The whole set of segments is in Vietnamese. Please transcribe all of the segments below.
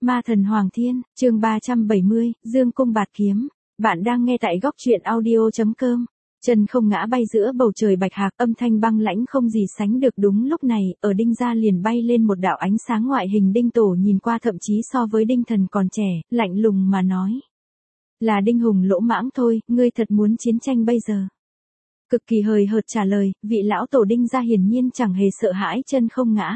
Ma thần Hoàng Thiên, chương 370, Dương cung bạt kiếm. Bạn đang nghe tại góc truyện audio.com. Chân không ngã bay giữa bầu trời bạch hạc, âm thanh băng lãnh không gì sánh được. Đúng lúc này, ở Đinh gia liền bay lên một đạo ánh sáng ngoại hình. Đinh Tổ nhìn qua thậm chí so với Đinh Thần còn trẻ, lạnh lùng mà nói. Là Đinh Hùng lỗ mãng thôi, ngươi thật muốn chiến tranh bây giờ. Cực kỳ hời hợt trả lời, vị lão tổ Đinh gia hiển nhiên chẳng hề sợ hãi chân không ngã.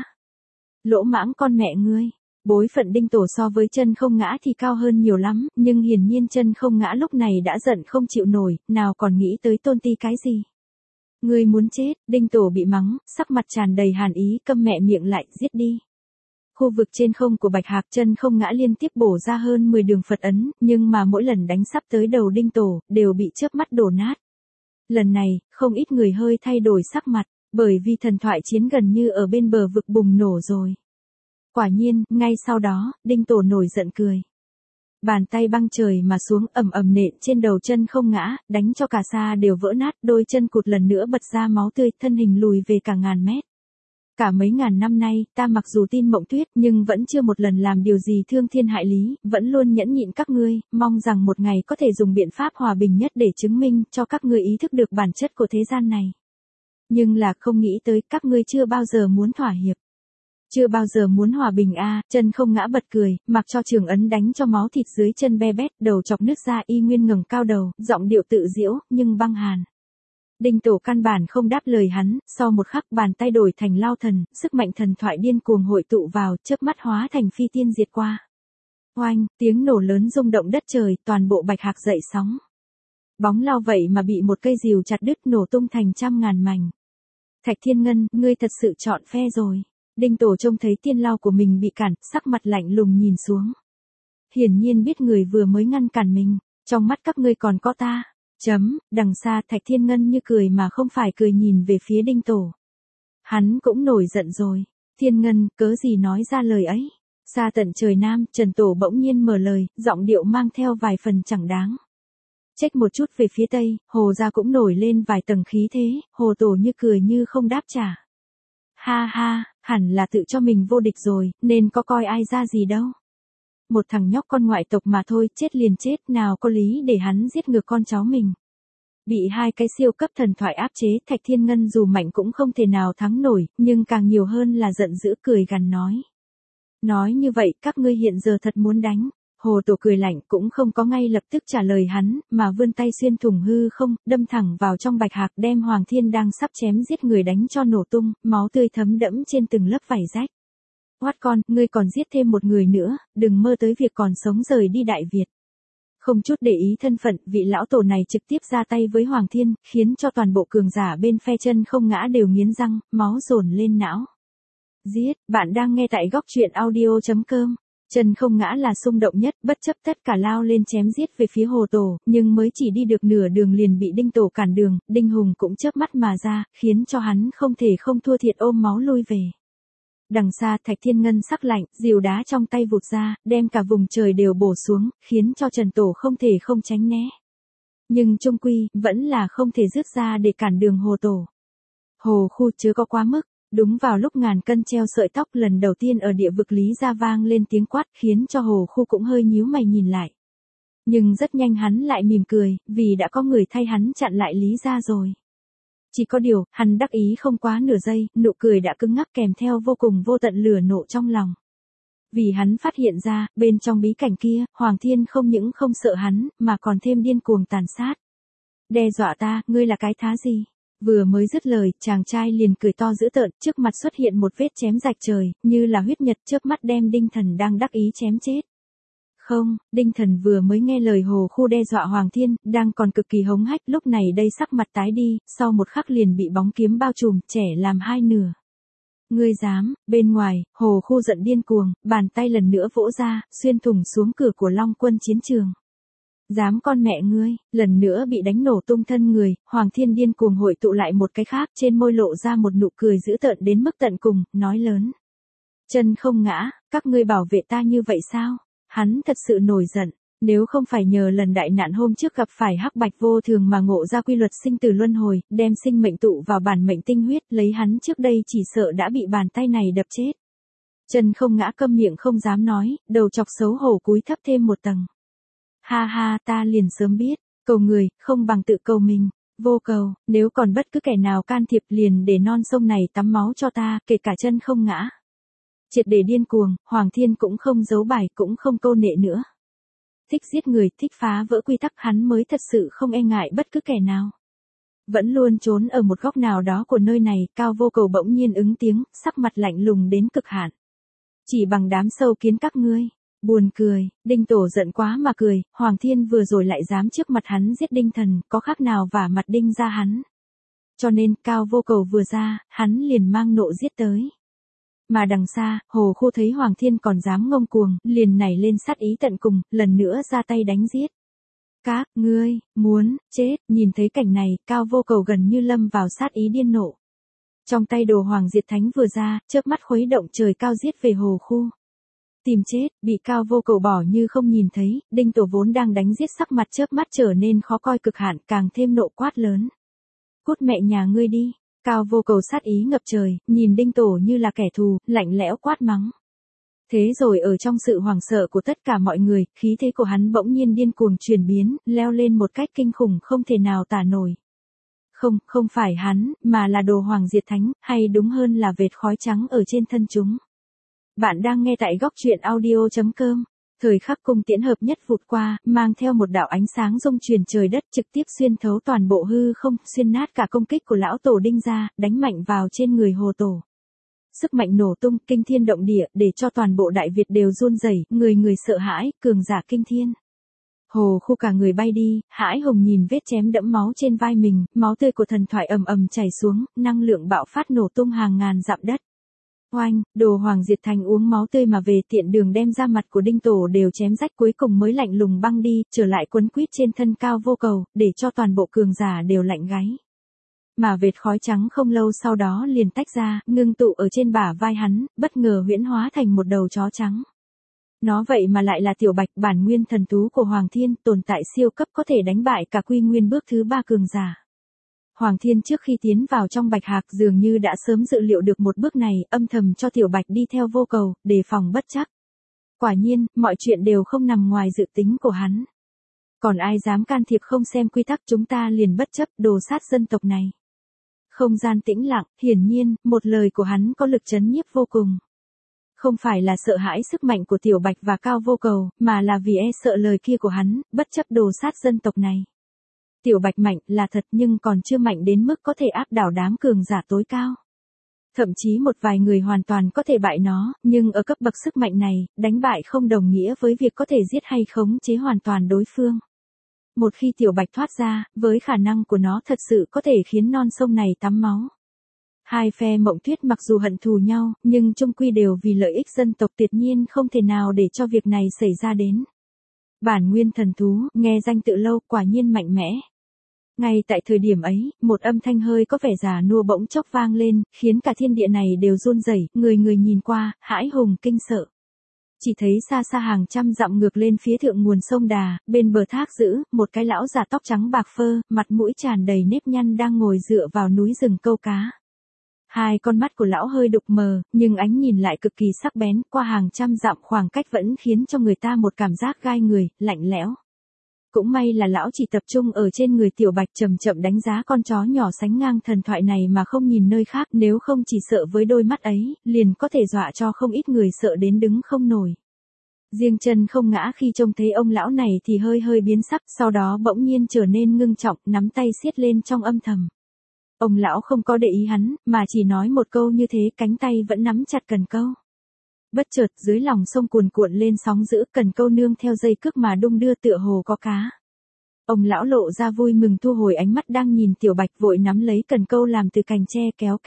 Lỗ mãng con mẹ ngươi. Bối phận Đinh Tổ so với chân không ngã thì cao hơn nhiều lắm, nhưng hiển nhiên chân không ngã lúc này đã giận không chịu nổi, nào còn nghĩ tới tôn ti cái gì. Ngươi muốn chết, Đinh Tổ bị mắng, sắc mặt tràn đầy hàn ý, câm mẹ miệng lại, giết đi. Khu vực trên không của bạch hạc, chân không ngã liên tiếp bổ ra hơn 10 đường Phật ấn, nhưng mà mỗi lần đánh sắp tới đầu Đinh Tổ, đều bị chớp mắt đổ nát. Lần này, không ít người hơi thay đổi sắc mặt, bởi vì thần thoại chiến gần như ở bên bờ vực bùng nổ rồi. Quả nhiên, ngay sau đó, Đinh Tổ nổi giận cười. Bàn tay băng trời mà xuống ầm ầm nện trên đầu chân không ngã, đánh cho cả xa đều vỡ nát, đôi chân cụt lần nữa bật ra máu tươi, thân hình lùi về cả ngàn mét. Cả mấy ngàn năm nay, ta mặc dù tin mộng tuyết nhưng vẫn chưa một lần làm điều gì thương thiên hại lý, vẫn luôn nhẫn nhịn các ngươi, mong rằng một ngày có thể dùng biện pháp hòa bình nhất để chứng minh cho các ngươi ý thức được bản chất của thế gian này. Nhưng là không nghĩ tới các ngươi chưa bao giờ muốn thỏa hiệp. Chưa bao giờ muốn hòa bình a. Chân không ngã bật cười, mặc cho trường ấn đánh cho máu thịt dưới chân be bét, đầu chọc nứt ra, y nguyên ngẩng cao đầu, giọng điệu tự giễu, nhưng băng hàn. Đinh Tổ căn bản không đáp lời hắn, sau một khắc bàn tay đổi thành lao thần, sức mạnh thần thoại điên cuồng hội tụ vào, chớp mắt hóa thành phi tiên diệt qua. Oanh, tiếng nổ lớn rung động đất trời, toàn bộ bạch hạc dậy sóng. Bóng lao vậy mà bị một cây rìu chặt đứt, nổ tung thành trăm ngàn mảnh. Thạch Thiên Ngân, ngươi thật sự chọn phe rồi. Đinh Tổ trông thấy tiên lao của mình bị cản, sắc mặt lạnh lùng nhìn xuống. Hiển nhiên biết người vừa mới ngăn cản mình, trong mắt các ngươi còn có ta. Đằng xa Thạch Thiên Ngân như cười mà không phải cười nhìn về phía Đinh Tổ. Hắn cũng nổi giận rồi. Thiên Ngân, cớ gì nói ra lời ấy. Xa tận trời Nam, Trần Tổ bỗng nhiên mở lời, giọng điệu mang theo vài phần chẳng đáng. Trách một chút về phía Tây, Hồ gia cũng nổi lên vài tầng khí thế, Hồ Tổ như cười như không đáp trả. Ha ha, hẳn là tự cho mình vô địch rồi, nên có coi ai ra gì đâu. Một thằng nhóc con ngoại tộc mà thôi, chết liền chết, nào có lý để hắn giết ngược con cháu mình. Bị hai cái siêu cấp thần thoại áp chế, Thạch Thiên Ngân dù mạnh cũng không thể nào thắng nổi, nhưng càng nhiều hơn là giận dữ cười gằn nói. Nói như vậy, các ngươi hiện giờ thật muốn đánh. Hồ Tổ cười lạnh cũng không có ngay lập tức trả lời hắn, mà vươn tay xuyên thủng hư không, đâm thẳng vào trong bạch hạc, đem Hoàng Thiên đang sắp chém giết người đánh cho nổ tung, máu tươi thấm đẫm trên từng lớp vảy rách. Hoát con, ngươi còn giết thêm một người nữa, đừng mơ tới việc còn sống rời đi Đại Việt. Không chút để ý thân phận, vị lão tổ này trực tiếp ra tay với Hoàng Thiên, khiến cho toàn bộ cường giả bên phe chân không ngã đều nghiến răng, máu dồn lên não. Giết, bạn đang nghe tại góc truyện audio.com. Chân không ngã là xung động nhất, bất chấp tất cả lao lên chém giết về phía Hồ Tổ, nhưng mới chỉ đi được nửa đường liền bị Đinh Tổ cản đường, Đinh Hùng cũng chớp mắt mà ra, khiến cho hắn không thể không thua thiệt ôm máu lui về. Đằng xa Thạch Thiên Ngân sắc lạnh, rìu đá trong tay vụt ra, đem cả vùng trời đều bổ xuống, khiến cho Trần Tổ không thể không tránh né. Nhưng chung quy, vẫn là không thể rước ra để cản đường Hồ Tổ. Hồ khu chớ có quá mức. Đúng vào lúc ngàn cân treo sợi tóc lần đầu tiên ở địa vực Lý gia vang lên tiếng quát, khiến cho Hồ khu cũng hơi nhíu mày nhìn lại. Nhưng rất nhanh hắn lại mỉm cười, vì đã có người thay hắn chặn lại Lý gia rồi. Chỉ có điều, hắn đắc ý không quá nửa giây, nụ cười đã cứng ngắc kèm theo vô cùng vô tận lửa nộ trong lòng. Vì hắn phát hiện ra, bên trong bí cảnh kia, Hoàng Thiên không những không sợ hắn, mà còn thêm điên cuồng tàn sát. Đe dọa ta, ngươi là cái thá gì? Vừa mới dứt lời, chàng trai liền cười to dữ tợn, trước mặt xuất hiện một vết chém rạch trời, như là huyết nhật, chớp mắt đem Đinh Thần đang đắc ý chém chết. Không, Đinh Thần vừa mới nghe lời Hồ khu đe dọa Hoàng Thiên, đang còn cực kỳ hống hách, lúc này đây sắc mặt tái đi, sau một khắc liền bị bóng kiếm bao trùm, trẻ làm hai nửa. Ngươi dám, bên ngoài, Hồ khu giận điên cuồng, bàn tay lần nữa vỗ ra, xuyên thủng xuống cửa của Long Quân chiến trường. Dám con mẹ ngươi, lần nữa bị đánh nổ tung thân người, Hoàng Thiên điên cuồng hội tụ lại một cái khác, trên môi lộ ra một nụ cười dữ tợn đến mức tận cùng, nói lớn. Chân không ngã, các ngươi bảo vệ ta như vậy sao? Hắn thật sự nổi giận, nếu không phải nhờ lần đại nạn hôm trước gặp phải hắc bạch vô thường mà ngộ ra quy luật sinh tử luân hồi, đem sinh mệnh tụ vào bản mệnh tinh huyết, lấy hắn trước đây chỉ sợ đã bị bàn tay này đập chết. Chân không ngã câm miệng không dám nói, đầu chọc xấu hổ cúi thấp thêm một tầng. Ha ha, ta liền sớm biết, cầu người, không bằng tự cầu mình. Vô cầu, nếu còn bất cứ kẻ nào can thiệp liền để non sông này tắm máu cho ta, kể cả chân không ngã. Triệt để điên cuồng, Hoàng Thiên cũng không giấu bài cũng không câu nệ nữa. Thích giết người, thích phá vỡ quy tắc, hắn mới thật sự không e ngại bất cứ kẻ nào. Vẫn luôn trốn ở một góc nào đó của nơi này, Cao Vô Cầu bỗng nhiên ứng tiếng, sắc mặt lạnh lùng đến cực hạn. Chỉ bằng đám sâu kiến các ngươi. Buồn cười, Đinh Tổ giận quá mà cười, Hoàng Thiên vừa rồi lại dám trước mặt hắn giết Đinh Thần, có khác nào vả mặt Đinh ra hắn. Cho nên, Cao Vô Cầu vừa ra, hắn liền mang nộ giết tới. Mà đằng xa, Hồ Khô thấy Hoàng Thiên còn dám ngông cuồng, liền nảy lên sát ý tận cùng, lần nữa ra tay đánh giết. Các ngươi, muốn, chết, nhìn thấy cảnh này, Cao Vô Cầu gần như lâm vào sát ý điên nộ. Trong tay đồ Hoàng Diệt Thánh vừa ra, chớp mắt khuấy động trời cao giết về Hồ Khu. Tìm chết, bị Cao Vô Cầu bỏ như không nhìn thấy, Đinh Tổ vốn đang đánh giết sắc mặt chớp mắt trở nên khó coi cực hạn, càng thêm nộ quát lớn. Cút mẹ nhà ngươi đi. Cao Vô Cầu sát ý ngập trời, nhìn Đinh Tổ như là kẻ thù, lạnh lẽo quát mắng. Thế rồi ở trong sự hoảng sợ của tất cả mọi người, khí thế của hắn bỗng nhiên điên cuồng chuyển biến, leo lên một cách kinh khủng không thể nào tả nổi. Không phải hắn, mà là đồ Hoàng Diệt Thánh, hay đúng hơn là vệt khói trắng ở trên thân chúng. Bạn đang nghe tại góc truyện audio.com. Thời khắc cung tiễn hợp nhất vụt qua, mang theo một đạo ánh sáng rung chuyển trời đất trực tiếp xuyên thấu toàn bộ hư không, xuyên nát cả công kích của lão tổ Đinh gia, đánh mạnh vào trên người Hồ Tổ. Sức mạnh nổ tung, kinh thiên động địa, để cho toàn bộ Đại Việt đều run rẩy, người người sợ hãi, cường giả kinh thiên. Hồ Khu cả người bay đi, hãi hùng nhìn vết chém đẫm máu trên vai mình, máu tươi của thần thoại ầm ầm chảy xuống, năng lượng bạo phát nổ tung hàng ngàn dặm đất. Oanh, đồ Hoàng Diệt Thành uống máu tươi mà về, tiện đường đem ra mặt của Đinh Tổ đều chém rách, cuối cùng mới lạnh lùng băng đi, trở lại quấn quýt trên thân Cao Vô Cầu, để cho toàn bộ cường giả đều lạnh gáy. Mà vệt khói trắng không lâu sau đó liền tách ra, ngưng tụ ở trên bả vai hắn, bất ngờ huyễn hóa thành một đầu chó trắng. Nó vậy mà lại là Tiểu Bạch, bản nguyên thần thú của Hoàng Thiên, tồn tại siêu cấp có thể đánh bại cả Quy Nguyên bước thứ 3 cường giả. Hoàng Thiên trước khi tiến vào trong Bạch Hạc dường như đã sớm dự liệu được một bước này, âm thầm cho Tiểu Bạch đi theo Vô Cầu, đề phòng bất trắc. Quả nhiên, mọi chuyện đều không nằm ngoài dự tính của hắn. Còn ai dám can thiệp không xem quy tắc, chúng ta liền bất chấp, đồ sát dân tộc này. Không gian tĩnh lặng, hiển nhiên, một lời của hắn có lực chấn nhiếp vô cùng. Không phải là sợ hãi sức mạnh của Tiểu Bạch và Cao Vô Cầu, mà là vì e sợ lời kia của hắn, bất chấp đồ sát dân tộc này. Tiểu Bạch mạnh là thật nhưng còn chưa mạnh đến mức có thể áp đảo đám cường giả tối cao. Thậm chí một vài người hoàn toàn có thể bại nó, nhưng ở cấp bậc sức mạnh này, đánh bại không đồng nghĩa với việc có thể giết hay khống chế hoàn toàn đối phương. Một khi Tiểu Bạch thoát ra, với khả năng của nó thật sự có thể khiến non sông này tắm máu. Hai phe Mộng Tuyết mặc dù hận thù nhau, nhưng chung quy đều vì lợi ích dân tộc, tuyệt nhiên không thể nào để cho việc này xảy ra đến. Bản nguyên thần thú, nghe danh tự lâu, quả nhiên mạnh mẽ. Ngay tại thời điểm ấy, một âm thanh hơi có vẻ già nua bỗng chốc vang lên, khiến cả thiên địa này đều run rẩy, người người nhìn qua, hãi hùng kinh sợ. Chỉ thấy xa xa hàng trăm dặm ngược lên phía thượng nguồn sông Đà, bên bờ thác dữ, một cái lão già tóc trắng bạc phơ, mặt mũi tràn đầy nếp nhăn đang ngồi dựa vào núi rừng câu cá. Hai con mắt của lão hơi đục mờ, nhưng ánh nhìn lại cực kỳ sắc bén, qua hàng trăm dặm khoảng cách vẫn khiến cho người ta một cảm giác gai người, lạnh lẽo. Cũng may là lão chỉ tập trung ở trên người Tiểu Bạch, chậm chậm đánh giá con chó nhỏ sánh ngang thần thoại này mà không nhìn nơi khác, nếu không chỉ sợ với đôi mắt ấy, liền có thể dọa cho không ít người sợ đến đứng không nổi. Riêng Chân không ngã khi trông thấy ông lão này thì hơi biến sắc, sau đó bỗng nhiên trở nên ngưng trọng, nắm tay siết lên trong âm thầm. Ông lão không có để ý hắn, mà chỉ nói một câu như thế, cánh tay vẫn nắm chặt cần câu. Bất chợt dưới lòng sông cuồn cuộn lên sóng dữ, cần câu nương theo dây cước mà đung đưa tựa hồ có cá. Ông lão lộ ra vui mừng, thu hồi ánh mắt đang nhìn Tiểu Bạch, vội nắm lấy cần câu làm từ cành tre kéo.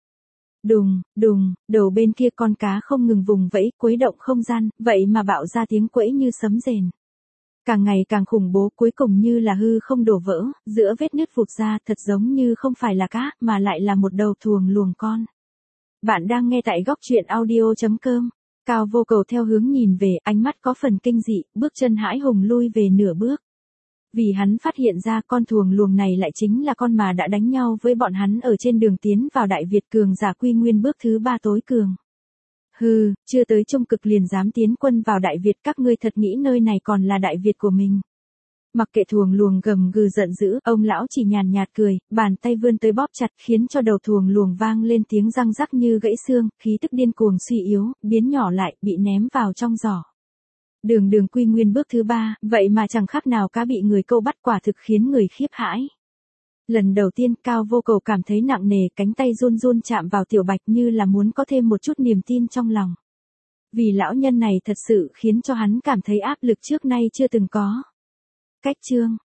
Đùng, đùng, đầu bên kia con cá không ngừng vùng vẫy, quấy động không gian, vậy mà bạo ra tiếng quẫy như sấm rền. Càng ngày càng khủng bố, cuối cùng như là hư không đổ vỡ, giữa vết nứt vụt ra, thật giống như không phải là cá, mà lại là một đầu thuồng luồng con. Bạn đang nghe tại góc truyện audio.com. Cao Vô Cầu theo hướng nhìn về, ánh mắt có phần kinh dị, bước chân hãi hùng lui về nửa bước. Vì hắn phát hiện ra con thuồng luồng này lại chính là con mà đã đánh nhau với bọn hắn ở trên đường tiến vào Đại Việt, cường giả Quy Nguyên bước thứ 3 tối cường. Hừ, chưa tới trung cực liền dám tiến quân vào Đại Việt, các ngươi thật nghĩ nơi này còn là Đại Việt của mình. Mặc kệ thuồng luồng gầm gừ giận dữ, ông lão chỉ nhàn nhạt cười, bàn tay vươn tới bóp chặt khiến cho đầu thuồng luồng vang lên tiếng răng rắc như gãy xương, khí tức điên cuồng suy yếu, biến nhỏ lại, bị ném vào trong giỏ. Đường đường quy nguyên bước thứ 3, vậy mà chẳng khác nào cá bị người câu bắt, quả thực khiến người khiếp hãi. Lần đầu tiên Cao Vô Cầu cảm thấy nặng nề, cánh tay run run chạm vào Tiểu Bạch như là muốn có thêm một chút niềm tin trong lòng. Vì lão nhân này thật sự khiến cho hắn cảm thấy áp lực trước nay chưa từng có. Cách chương